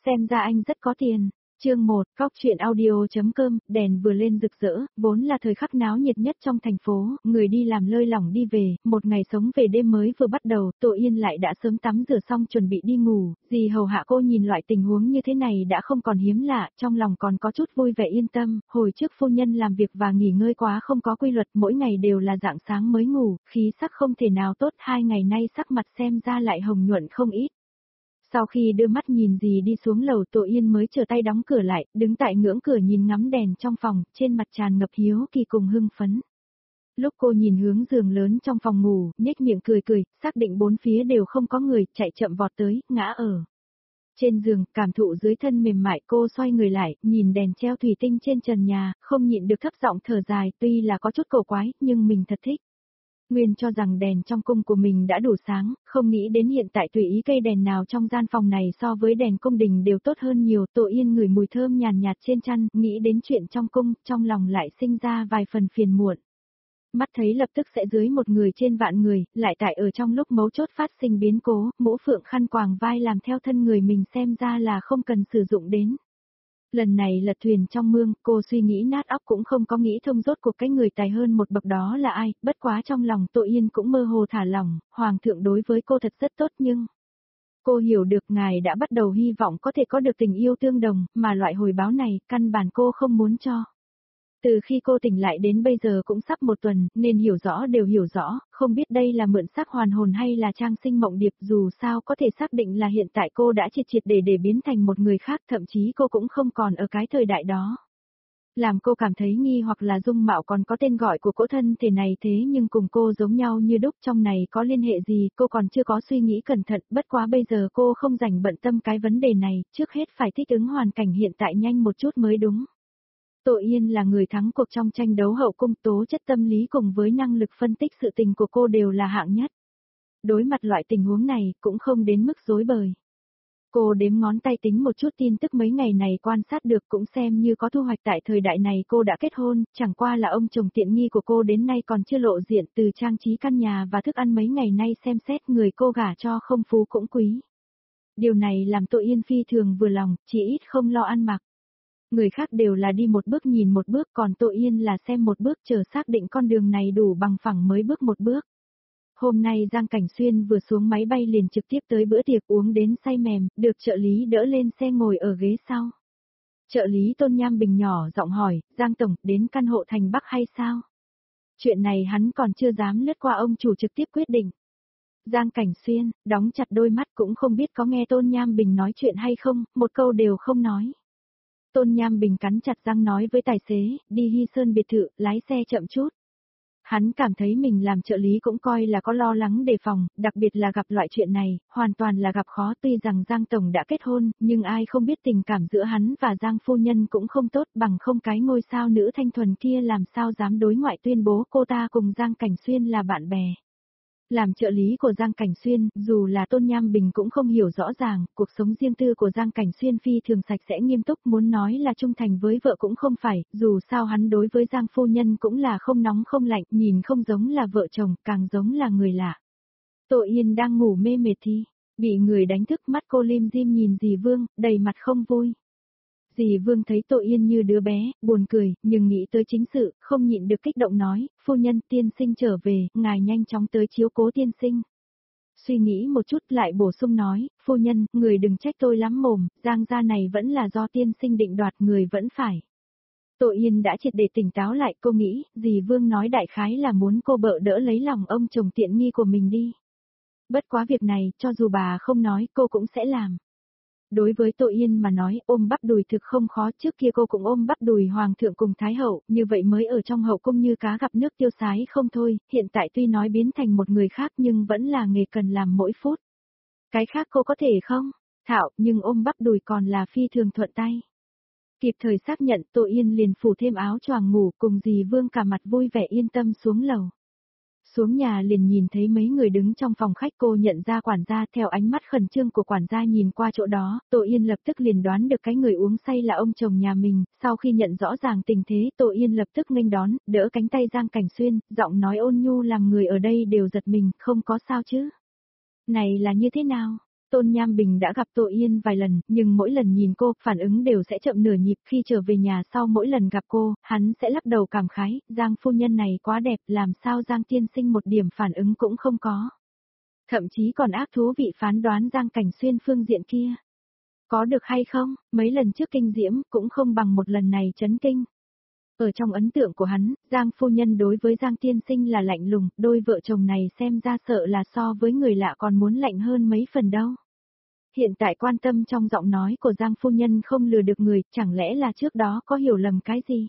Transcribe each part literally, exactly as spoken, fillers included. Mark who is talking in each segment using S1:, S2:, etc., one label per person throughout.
S1: Xem ra anh rất có tiền. Chương một, Cóc truyện audio.com, đèn vừa lên rực rỡ, vốn là thời khắc náo nhiệt nhất trong thành phố, người đi làm lơi lỏng đi về, một ngày sống về đêm mới vừa bắt đầu, Tô Yên lại đã sớm tắm rửa xong chuẩn bị đi ngủ, dì hầu hạ cô nhìn loại tình huống như thế này đã không còn hiếm lạ, trong lòng còn có chút vui vẻ yên tâm, hồi trước phu nhân làm việc và nghỉ ngơi quá không có quy luật, mỗi ngày đều là rạng sáng mới ngủ, khí sắc không thể nào tốt, hai ngày nay sắc mặt xem ra lại hồng nhuận không ít. Sau khi đưa mắt nhìn dì đi xuống lầu, Tô Yên mới trở tay đóng cửa lại, đứng tại ngưỡng cửa nhìn ngắm đèn trong phòng, trên mặt tràn ngập hiếu kỳ cùng hưng phấn. Lúc cô nhìn hướng giường lớn trong phòng ngủ, nhếch miệng cười cười, xác định bốn phía đều không có người, chạy chậm vọt tới, ngã ở trên giường, cảm thụ dưới thân mềm mại, cô xoay người lại, nhìn đèn treo thủy tinh trên trần nhà, không nhịn được thấp giọng thở dài, tuy là có chút cổ quái, nhưng mình thật thích. Nguyên cho rằng đèn trong cung của mình đã đủ sáng, không nghĩ đến hiện tại tùy ý cây đèn nào trong gian phòng này so với đèn cung đình đều tốt hơn nhiều. Tô Yên ngửi mùi thơm nhàn nhạt trên chăn, nghĩ đến chuyện trong cung, trong lòng lại sinh ra vài phần phiền muộn. Mắt thấy lập tức sẽ dưới một người trên vạn người, lại tại ở trong lúc mấu chốt phát sinh biến cố, mũ phượng khăn quàng vai làm theo thân người mình xem ra là không cần sử dụng đến. Lần này lật thuyền trong mương, cô suy nghĩ nát óc cũng không có nghĩ thông rốt cuộc cái người tài hơn một bậc đó là ai, bất quá trong lòng Tô Yên cũng mơ hồ thả lỏng, hoàng thượng đối với cô thật rất tốt nhưng... Cô hiểu được ngài đã bắt đầu hy vọng có thể có được tình yêu tương đồng, mà loại hồi báo này, căn bản cô không muốn cho. Từ khi cô tỉnh lại đến bây giờ cũng sắp một tuần, nên hiểu rõ đều hiểu rõ, không biết đây là mượn xác hoàn hồn hay là trang sinh mộng điệp, dù sao có thể xác định là hiện tại cô đã triệt triệt để để biến thành một người khác, thậm chí cô cũng không còn ở cái thời đại đó. Làm cô cảm thấy nghi hoặc là dung mạo còn có tên gọi của cỗ thân thể này thế nhưng cùng cô giống nhau như đúc, trong này có liên hệ gì cô còn chưa có suy nghĩ cẩn thận, bất quá bây giờ cô không rảnh bận tâm cái vấn đề này, trước hết phải thích ứng hoàn cảnh hiện tại nhanh một chút mới đúng. Tô Yên là người thắng cuộc trong tranh đấu hậu cung, tố chất tâm lý cùng với năng lực phân tích sự tình của cô đều là hạng nhất. Đối mặt loại tình huống này cũng không đến mức rối bời. Cô đếm ngón tay tính một chút tin tức mấy ngày này quan sát được cũng xem như có thu hoạch. Tại thời đại này cô đã kết hôn, chẳng qua là ông chồng tiện nghi của cô đến nay còn chưa lộ diện, từ trang trí căn nhà và thức ăn mấy ngày nay xem xét người cô gả cho không phú cũng quý. Điều này làm Tô Yên phi thường vừa lòng, chỉ ít không lo ăn mặc. Người khác đều là đi một bước nhìn một bước, còn Tô Yên là xem một bước chờ xác định con đường này đủ bằng phẳng mới bước một bước. Hôm nay Giang Cảnh Xuyên vừa xuống máy bay liền trực tiếp tới bữa tiệc uống đến say mềm, được trợ lý đỡ lên xe ngồi ở ghế sau. Trợ lý Tôn Nham Bình nhỏ giọng hỏi, Giang Tổng, đến căn hộ thành Bắc hay sao? Chuyện này hắn còn chưa dám lướt qua ông chủ trực tiếp quyết định. Giang Cảnh Xuyên, đóng chặt đôi mắt cũng không biết có nghe Tôn Nham Bình nói chuyện hay không, một câu đều không nói. Tôn Nham Bình cắn chặt răng nói với tài xế, đi Hy Sơn biệt thự, lái xe chậm chút. Hắn cảm thấy mình làm trợ lý cũng coi là có lo lắng đề phòng, đặc biệt là gặp loại chuyện này, hoàn toàn là gặp khó. Tuy rằng Giang Tổng đã kết hôn, nhưng ai không biết tình cảm giữa hắn và Giang Phu Nhân cũng không tốt, bằng không cái ngôi sao nữ thanh thuần kia làm sao dám đối ngoại tuyên bố cô ta cùng Giang Cảnh Xuyên là bạn bè. Làm trợ lý của Giang Cảnh Xuyên, dù là Tôn Nham Bình cũng không hiểu rõ ràng, cuộc sống riêng tư của Giang Cảnh Xuyên phi thường sạch sẽ nghiêm túc, muốn nói là trung thành với vợ cũng không phải, dù sao hắn đối với Giang Phu Nhân cũng là không nóng không lạnh, nhìn không giống là vợ chồng, càng giống là người lạ. Tô Yên đang ngủ mê mệt thì, bị người đánh thức, mắt cô lim dim nhìn dì Vương, đầy mặt không vui. Dì Vương thấy Tô Yên như đứa bé, buồn cười, nhưng nghĩ tới chính sự, không nhịn được kích động nói, phu nhân tiên sinh trở về, ngài nhanh chóng tới chiếu cố tiên sinh. Suy nghĩ một chút lại bổ sung nói, phu nhân, người đừng trách tôi lắm mồm, Giang gia này vẫn là do tiên sinh định đoạt, người vẫn phải. Tô Yên đã triệt để tỉnh táo lại, cô nghĩ, dì Vương nói đại khái là muốn cô bợ đỡ lấy lòng ông chồng tiện nghi của mình đi. Bất quá việc này, cho dù bà không nói, cô cũng sẽ làm. Đối với Tô Yên mà nói, ôm bắp đùi thực không khó, trước kia cô cũng ôm bắp đùi hoàng thượng cùng thái hậu, như vậy mới ở trong hậu cung như cá gặp nước tiêu sái không thôi, hiện tại tuy nói biến thành một người khác nhưng vẫn là nghề cần làm mỗi phút. Cái khác cô có thể không? Thạo, nhưng ôm bắp đùi còn là phi thường thuận tay. Kịp thời xác nhận, Tô Yên liền phủ thêm áo choàng ngủ cùng dì Vương cả mặt vui vẻ yên tâm xuống lầu. Xuống nhà liền nhìn thấy mấy người đứng trong phòng khách, cô nhận ra quản gia, theo ánh mắt khẩn trương của quản gia nhìn qua chỗ đó, Tô Yên lập tức liền đoán được cái người uống say là ông chồng nhà mình, sau khi nhận rõ ràng tình thế, Tô Yên lập tức nghênh đón, đỡ cánh tay Giang Cảnh Xuyên, giọng nói ôn nhu làm người ở đây đều giật mình, không có sao chứ. Này là như thế nào? Tôn Nham Bình đã gặp Tô Yên vài lần, nhưng mỗi lần nhìn cô, phản ứng đều sẽ chậm nửa nhịp. Khi trở về nhà sau mỗi lần gặp cô, hắn sẽ lắc đầu cảm khái, Giang phu nhân này quá đẹp, làm sao Giang tiên sinh một điểm phản ứng cũng không có. Thậm chí còn ác thú vị phán đoán Giang Cảnh Xuyên phương diện kia. Có được hay không, mấy lần trước kinh diễm, cũng không bằng một lần này chấn kinh. Ở trong ấn tượng của hắn, Giang phu nhân đối với Giang tiên sinh là lạnh lùng, đôi vợ chồng này xem ra sợ là so với người lạ còn muốn lạnh hơn mấy phần đâu. Hiện tại quan tâm trong giọng nói của Giang phu nhân không lừa được người, chẳng lẽ là trước đó có hiểu lầm cái gì?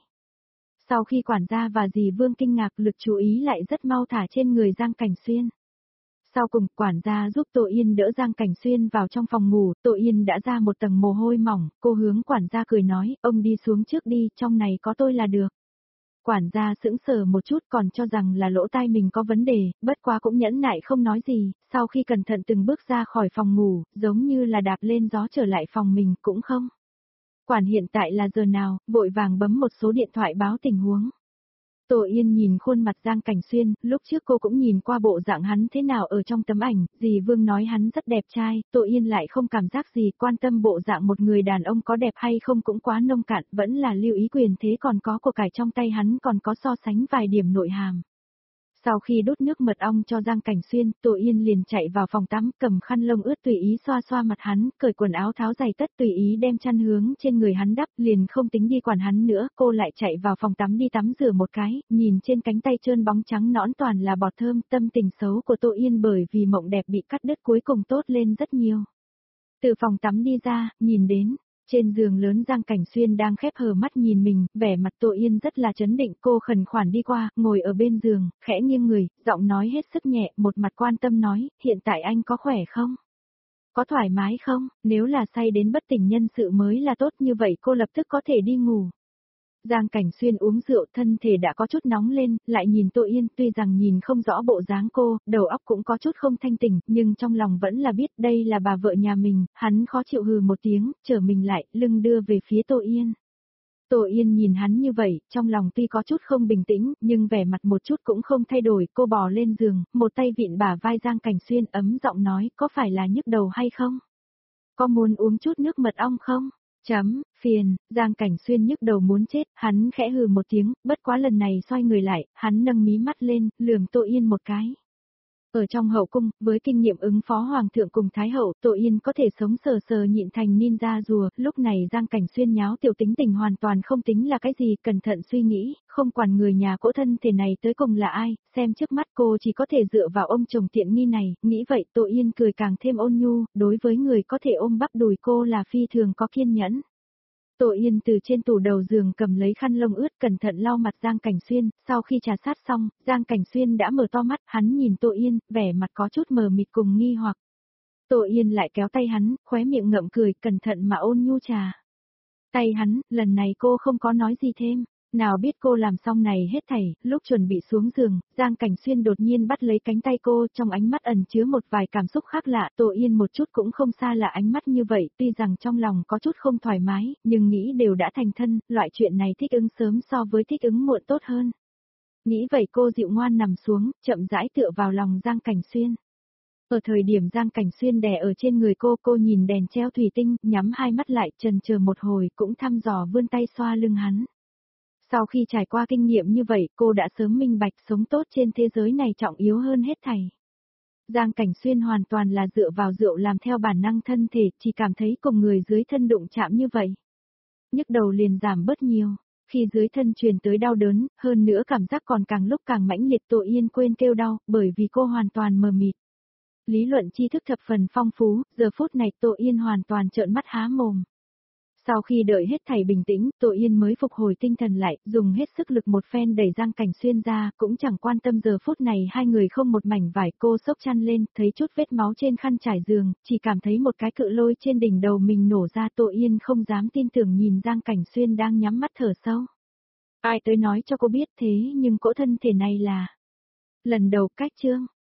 S1: Sau khi quản gia và dì Vương kinh ngạc, lực chú ý lại rất mau thả trên người Giang Cảnh Xuyên. Sau cùng, quản gia giúp Tô Yên đỡ Giang Cảnh Xuyên vào trong phòng ngủ, Tô Yên đã ra một tầng mồ hôi mỏng, cô hướng quản gia cười nói, ông đi xuống trước đi, trong này có tôi là được. Quản gia sững sờ một chút còn cho rằng là lỗ tai mình có vấn đề, bất quá cũng nhẫn nại không nói gì, sau khi cẩn thận từng bước ra khỏi phòng ngủ, giống như là đạp lên gió trở lại phòng mình cũng không. Quản hiện tại là giờ nào, vội vàng bấm một số điện thoại báo tình huống. Tô Yên nhìn khuôn mặt Giang Cảnh Xuyên, lúc trước cô cũng nhìn qua bộ dạng hắn thế nào ở trong tấm ảnh, dì Vương nói hắn rất đẹp trai, Tô Yên lại không cảm giác gì, quan tâm bộ dạng một người đàn ông có đẹp hay không cũng quá nông cạn, vẫn là lưu ý quyền thế còn có của cải trong tay hắn còn có so sánh vài điểm nội hàm. Sau khi đút nước mật ong cho Giang Cảnh Xuyên, Tô Yên liền chạy vào phòng tắm, cầm khăn lông ướt tùy ý xoa xoa mặt hắn, cởi quần áo tháo giày tất tùy ý đem chăn hướng trên người hắn đắp, liền không tính đi quản hắn nữa, cô lại chạy vào phòng tắm đi tắm rửa một cái, nhìn trên cánh tay trơn bóng trắng nõn toàn là bọt thơm, tâm tình xấu của Tô Yên bởi vì mộng đẹp bị cắt đứt cuối cùng tốt lên rất nhiều. Từ phòng tắm đi ra, nhìn đến, trên giường lớn Giang Cảnh Xuyên đang khép hờ mắt nhìn mình, vẻ mặt Tô Yên rất là chấn định, cô khẩn khoản đi qua, ngồi ở bên giường, khẽ nghiêng người, giọng nói hết sức nhẹ, một mặt quan tâm nói, hiện tại anh có khỏe không? Có thoải mái không? Nếu là say đến bất tỉnh nhân sự mới là tốt, như vậy cô lập tức có thể đi ngủ. Giang Cảnh Xuyên uống rượu, thân thể đã có chút nóng lên, lại nhìn Tô Yên, tuy rằng nhìn không rõ bộ dáng cô, đầu óc cũng có chút không thanh tỉnh, nhưng trong lòng vẫn là biết đây là bà vợ nhà mình, hắn khó chịu hừ một tiếng, trở mình lại, lưng đưa về phía Tô Yên. Tô Yên nhìn hắn như vậy, trong lòng tuy có chút không bình tĩnh, nhưng vẻ mặt một chút cũng không thay đổi, cô bò lên giường, một tay vịn bả vai Giang Cảnh Xuyên ấm giọng nói, có phải là nhức đầu hay không? Có muốn uống chút nước mật ong không? Chấm, phiền, Giang Cảnh Xuyên nhức đầu muốn chết, hắn khẽ hừ một tiếng, bất quá lần này xoay người lại, hắn nâng mí mắt lên, lườm Tô Yên một cái. Ở trong hậu cung, với kinh nghiệm ứng phó hoàng thượng cùng thái hậu, Tô Yên có thể sống sờ sờ nhịn thành ninja rùa, lúc này Giang Cảnh Xuyên nháo tiểu tính tình hoàn toàn không tính là cái gì, cẩn thận suy nghĩ, không quản người nhà cỗ thân thể này tới cùng là ai, xem trước mắt cô chỉ có thể dựa vào ông chồng tiện nghi này, nghĩ vậy Tô Yên cười càng thêm ôn nhu, đối với người có thể ôm bắp đùi cô là phi thường có kiên nhẫn. Tô Yên từ trên tủ đầu giường cầm lấy khăn lông ướt cẩn thận lau mặt Giang Cảnh Xuyên, sau khi trà sát xong, Giang Cảnh Xuyên đã mở to mắt, hắn nhìn Tô Yên, vẻ mặt có chút mờ mịt cùng nghi hoặc. Tô Yên lại kéo tay hắn, khóe miệng ngậm cười, cẩn thận mà ôn nhu trà. Tay hắn, lần này cô không có nói gì thêm. Nào biết cô làm xong này hết thảy, lúc chuẩn bị xuống giường, Giang Cảnh Xuyên đột nhiên bắt lấy cánh tay cô, trong ánh mắt ẩn chứa một vài cảm xúc khác lạ, Tô Yên một chút cũng không xa lạ ánh mắt như vậy, tuy rằng trong lòng có chút không thoải mái, nhưng nghĩ đều đã thành thân, loại chuyện này thích ứng sớm so với thích ứng muộn tốt hơn. Nghĩ vậy cô dịu ngoan nằm xuống, chậm rãi tựa vào lòng Giang Cảnh Xuyên. Ở thời điểm Giang Cảnh Xuyên đè ở trên người cô, cô nhìn đèn treo thủy tinh, nhắm hai mắt lại, chần chờ một hồi, cũng thăm dò vươn tay xoa lưng hắn. Sau khi trải qua kinh nghiệm như vậy, cô đã sớm minh bạch sống tốt trên thế giới này trọng yếu hơn hết thảy. Giang Cảnh Xuyên hoàn toàn là dựa vào rượu làm theo bản năng thân thể, chỉ cảm thấy cùng người dưới thân đụng chạm như vậy. Nhức đầu liền giảm bớt nhiều, khi dưới thân truyền tới đau đớn, hơn nữa cảm giác còn càng lúc càng mãnh liệt. Tô Yên quên kêu đau, bởi vì cô hoàn toàn mờ mịt. Lý luận tri thức thập phần phong phú, giờ phút này Tô Yên hoàn toàn trợn mắt há mồm. Sau khi đợi hết thảy bình tĩnh, Tô Yên mới phục hồi tinh thần lại, dùng hết sức lực một phen đẩy Giang Cảnh Xuyên ra, cũng chẳng quan tâm giờ phút này hai người không một mảnh vải. Cô xốc chăn lên, thấy chút vết máu trên khăn trải giường, chỉ cảm thấy một cái cự lôi trên đỉnh đầu mình nổ ra. Tô Yên không dám tin tưởng nhìn Giang Cảnh Xuyên đang nhắm mắt thở sâu. Ai tới nói cho cô biết thế, nhưng cỗ thân thể này là... Lần đầu cách chương.